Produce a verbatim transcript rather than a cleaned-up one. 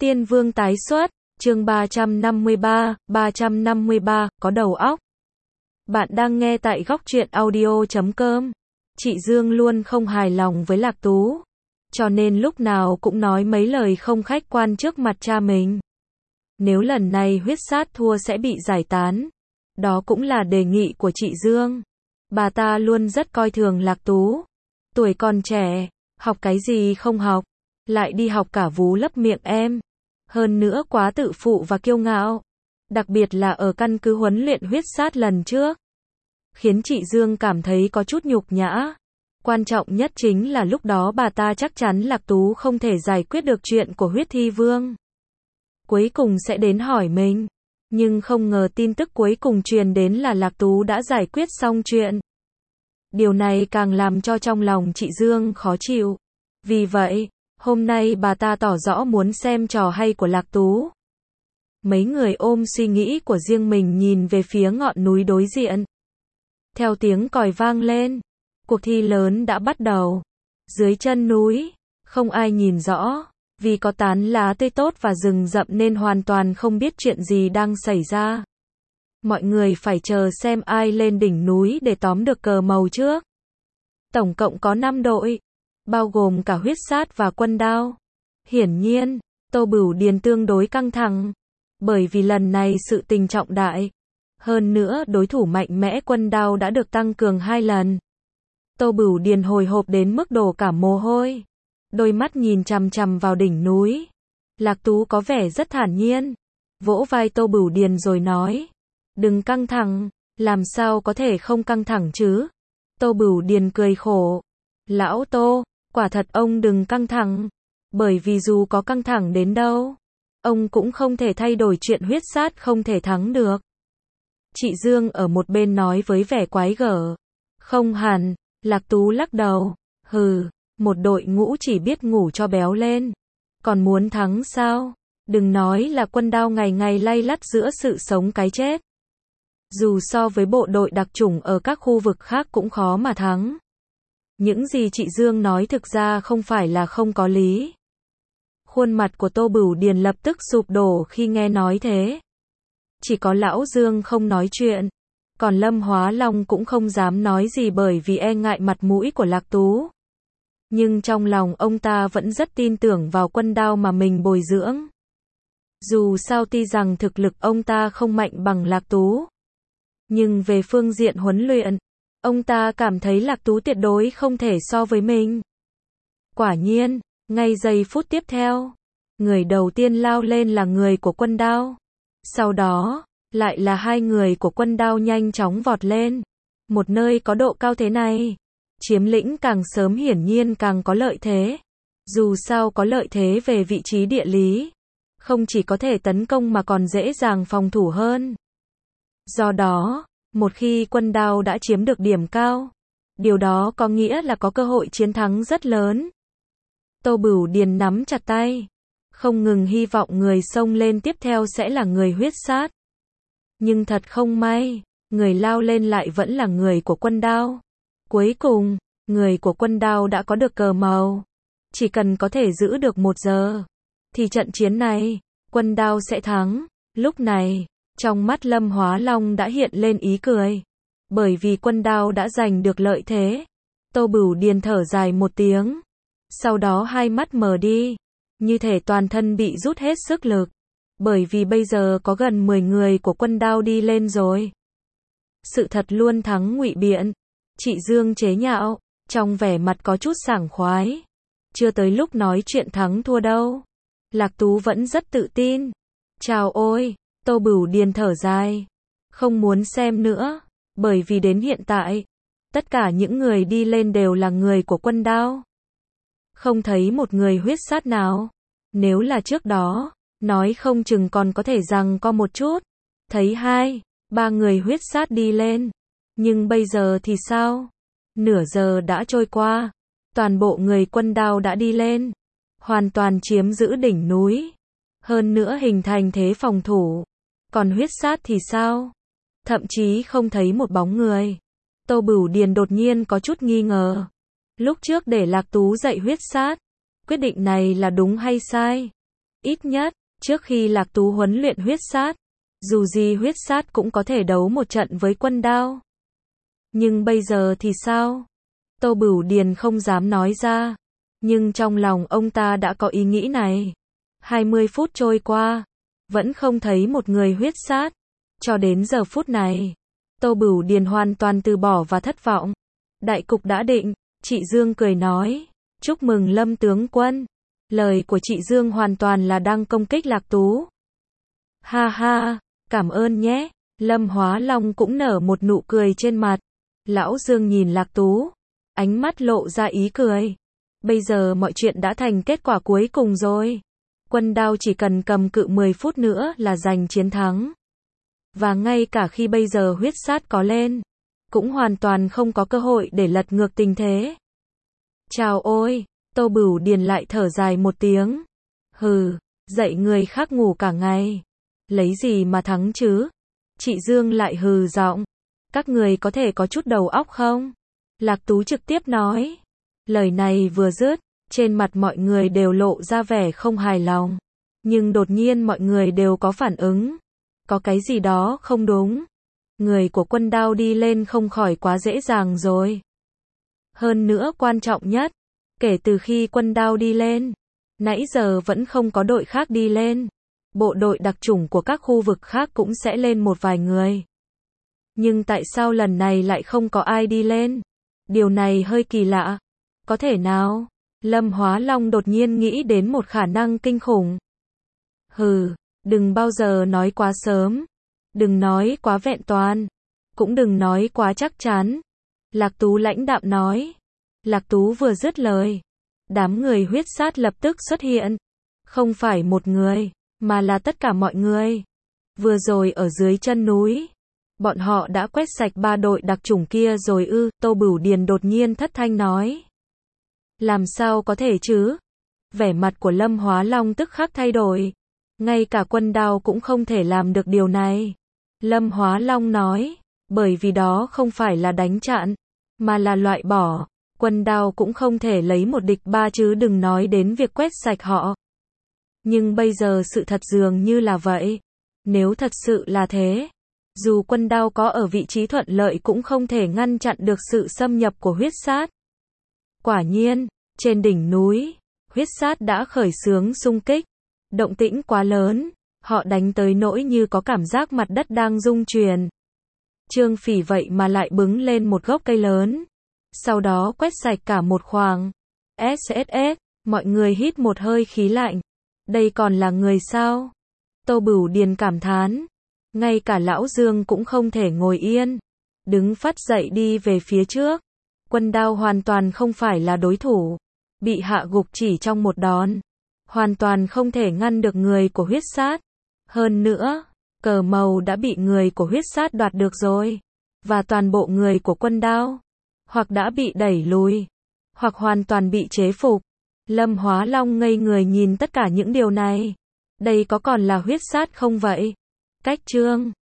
Tiên Vương tái xuất, chương ba trăm năm mươi ba, ba trăm năm mươi ba, có đầu óc. Bạn đang nghe tại góc truyện audio chấm com. Chị Dương luôn không hài lòng với Lạc Tú, cho nên lúc nào cũng nói mấy lời không khách quan trước mặt cha mình. Nếu lần này huyết sát thua sẽ bị giải tán. Đó cũng là đề nghị của chị Dương. Bà ta luôn rất coi thường Lạc Tú. Tuổi còn trẻ, học cái gì không học, lại đi học cả vú lấp miệng em. Hơn nữa quá tự phụ và kiêu ngạo. Đặc biệt là ở căn cứ huấn luyện huyết sát lần trước. Khiến chị Dương cảm thấy có chút nhục nhã. Quan trọng nhất chính là lúc đó bà ta chắc chắn Lạc Tú không thể giải quyết được chuyện của huyết thi vương. Cuối cùng sẽ đến hỏi mình. Nhưng không ngờ tin tức cuối cùng truyền đến là Lạc Tú đã giải quyết xong chuyện. Điều này càng làm cho trong lòng chị Dương khó chịu. Vì vậy, hôm nay bà ta tỏ rõ muốn xem trò hay của Lạc Tú. Mấy người ôm suy nghĩ của riêng mình nhìn về phía ngọn núi đối diện. Theo tiếng còi vang lên, cuộc thi lớn đã bắt đầu. Dưới chân núi, không ai nhìn rõ, vì có tán lá tươi tốt và rừng rậm nên hoàn toàn không biết chuyện gì đang xảy ra. Mọi người phải chờ xem ai lên đỉnh núi để tóm được cờ màu trước. Tổng cộng có năm đội, bao gồm cả huyết sát và quân đao. Hiển nhiên, Tô Bửu Điền tương đối căng thẳng, bởi vì lần này sự tình trọng đại. Hơn nữa đối thủ mạnh mẽ quân đao đã được tăng cường hai lần. Tô Bửu Điền hồi hộp đến mức đổ cả mồ hôi. Đôi mắt nhìn chằm chằm vào đỉnh núi. Lạc Tú có vẻ rất thản nhiên. Vỗ vai Tô Bửu Điền rồi nói. Đừng căng thẳng, làm sao có thể không căng thẳng chứ? Tô Bửu Điền cười khổ. Lão Tô, quả thật ông đừng căng thẳng. Bởi vì dù có căng thẳng đến đâu, ông cũng không thể thay đổi chuyện huyết sát không thể thắng được. Chị Dương ở một bên nói với vẻ quái gở. Không hẳn, Lạc Tú lắc đầu. Hừ, một đội ngũ chỉ biết ngủ cho béo lên. Còn muốn thắng sao? Đừng nói là quân đao ngày ngày lay lắt giữa sự sống cái chết. Dù so với bộ đội đặc chủng ở các khu vực khác cũng khó mà thắng. Những gì chị Dương nói thực ra không phải là không có lý. Khuôn mặt của Tô Bửu Điền lập tức sụp đổ khi nghe nói thế. Chỉ có lão Dương không nói chuyện. Còn Lâm Hóa Long cũng không dám nói gì bởi vì e ngại mặt mũi của Lạc Tú. Nhưng trong lòng ông ta vẫn rất tin tưởng vào quân đao mà mình bồi dưỡng. Dù sao tuy rằng thực lực ông ta không mạnh bằng Lạc Tú. Nhưng về phương diện huấn luyện, ông ta cảm thấy Lạc Tú tuyệt đối không thể so với mình. Quả nhiên, ngay giây phút tiếp theo, người đầu tiên lao lên là người của quân đao. Sau đó, lại là hai người của quân đao nhanh chóng vọt lên. Một nơi có độ cao thế này, chiếm lĩnh càng sớm hiển nhiên càng có lợi thế. Dù sao có lợi thế về vị trí địa lý, không chỉ có thể tấn công mà còn dễ dàng phòng thủ hơn. Do đó, một khi quân đao đã chiếm được điểm cao, điều đó có nghĩa là có cơ hội chiến thắng rất lớn. Tô Bửu Điền nắm chặt tay, không ngừng hy vọng người xông lên tiếp theo sẽ là người huyết sát. Nhưng thật không may, người lao lên lại vẫn là người của quân đao. Cuối cùng, người của quân đao đã có được cờ màu. Chỉ cần có thể giữ được một giờ, thì trận chiến này, quân đao sẽ thắng. Lúc này, trong mắt Lâm Hóa Long đã hiện lên ý cười. Bởi vì quân đao đã giành được lợi thế. Tô Bửu Điền thở dài một tiếng. Sau đó hai mắt mờ đi. Như thể toàn thân bị rút hết sức lực. Bởi vì bây giờ có gần mười người của quân đao đi lên rồi. Sự thật luôn thắng ngụy biện. Chị Dương chế nhạo, trong vẻ mặt có chút sảng khoái. Chưa tới lúc nói chuyện thắng thua đâu. Lạc Tú vẫn rất tự tin. Chào ôi, Tô Bửu Điền thở dài. Không muốn xem nữa, bởi vì đến hiện tại, tất cả những người đi lên đều là người của quân đao. Không thấy một người huyết sát nào. Nếu là trước đó, nói không chừng còn có thể rằng có một chút. Thấy hai, ba người huyết sát đi lên. Nhưng bây giờ thì sao? Nửa giờ đã trôi qua. Toàn bộ người quân đao đã đi lên. Hoàn toàn chiếm giữ đỉnh núi. Hơn nữa hình thành thế phòng thủ. Còn huyết sát thì sao? Thậm chí không thấy một bóng người. Tô Bửu Điền đột nhiên có chút nghi ngờ. Lúc trước để Lạc Tú dạy huyết sát. Quyết định này là đúng hay sai? Ít nhất, trước khi Lạc Tú huấn luyện huyết sát, dù gì huyết sát cũng có thể đấu một trận với Quân Đao. Nhưng bây giờ thì sao? Tô Bửu Điền không dám nói ra, nhưng trong lòng ông ta đã có ý nghĩ này. hai mươi phút trôi qua, vẫn không thấy một người huyết sát. Cho đến giờ phút này, Tô Bửu Điền hoàn toàn từ bỏ và thất vọng. Đại cục đã định, chị Dương cười nói, chúc mừng Lâm tướng quân. Lời của chị Dương hoàn toàn là đang công kích Lạc Tú. Ha ha, cảm ơn nhé. Lâm Hóa Long cũng nở một nụ cười trên mặt. Lão Dương nhìn Lạc Tú, ánh mắt lộ ra ý cười. Bây giờ mọi chuyện đã thành kết quả cuối cùng rồi. Quân Đao chỉ cần cầm cự mười phút nữa là giành chiến thắng. Và ngay cả khi bây giờ huyết sát có lên, cũng hoàn toàn không có cơ hội để lật ngược tình thế. Chào ôi, Tô Bửu Điền lại thở dài một tiếng. Hừ, dạy người khác ngủ cả ngày. Lấy gì mà thắng chứ? Chị Dương lại hừ giọng. Các người có thể có chút đầu óc không? Lạc Tú trực tiếp nói. Lời này vừa dứt, trên mặt mọi người đều lộ ra vẻ không hài lòng. Nhưng đột nhiên mọi người đều có phản ứng. Có cái gì đó không đúng. Người của Quân Đao đi lên không khỏi quá dễ dàng rồi. Hơn nữa quan trọng nhất, kể từ khi Quân Đao đi lên, nãy giờ vẫn không có đội khác đi lên. Bộ đội đặc chủng của các khu vực khác cũng sẽ lên một vài người. Nhưng tại sao lần này lại không có ai đi lên? Điều này hơi kỳ lạ. Có thể nào? Lâm Hóa Long đột nhiên nghĩ đến một khả năng kinh khủng. Hừ, đừng bao giờ nói quá sớm. Đừng nói quá vẹn toàn. Cũng đừng nói quá chắc chắn. Lạc Tú lãnh đạm nói. Lạc Tú vừa dứt lời, đám người huyết sát lập tức xuất hiện. Không phải một người, mà là tất cả mọi người. Vừa rồi ở dưới chân núi, bọn họ đã quét sạch ba đội đặc chủng kia rồi ư? Tô Bửu Điền đột nhiên thất thanh nói. Làm sao có thể chứ? Vẻ mặt của Lâm Hóa Long tức khắc thay đổi. Ngay cả Quân Đao cũng không thể làm được điều này. Lâm Hóa Long nói, bởi vì đó không phải là đánh chặn, mà là loại bỏ. Quân Đao cũng không thể lấy một địch ba chứ đừng nói đến việc quét sạch họ. Nhưng bây giờ sự thật dường như là vậy. Nếu thật sự là thế, dù Quân Đao có ở vị trí thuận lợi cũng không thể ngăn chặn được sự xâm nhập của huyết sát. Quả nhiên, trên đỉnh núi, huyết sát đã khởi xướng xung kích. Động tĩnh quá lớn, họ đánh tới nỗi như có cảm giác mặt đất đang rung chuyển. Trương Phỉ vậy mà lại bứng lên một gốc cây lớn. Sau đó quét sạch cả một khoang. ét ét ét, mọi người hít một hơi khí lạnh. Đây còn là người sao? Tô Bửu Điền cảm thán. Ngay cả Lão Dương cũng không thể ngồi yên. Đứng phắt dậy đi về phía trước. Quân Đao hoàn toàn không phải là đối thủ. Bị hạ gục chỉ trong một đòn. Hoàn toàn không thể ngăn được người của huyết sát. Hơn nữa, cờ màu đã bị người của huyết sát đoạt được rồi. Và toàn bộ người của Quân Đao, hoặc đã bị đẩy lùi, hoặc hoàn toàn bị chế phục. Lâm Hóa Long ngây người nhìn tất cả những điều này. Đây có còn là huyết sát không vậy? Cách chương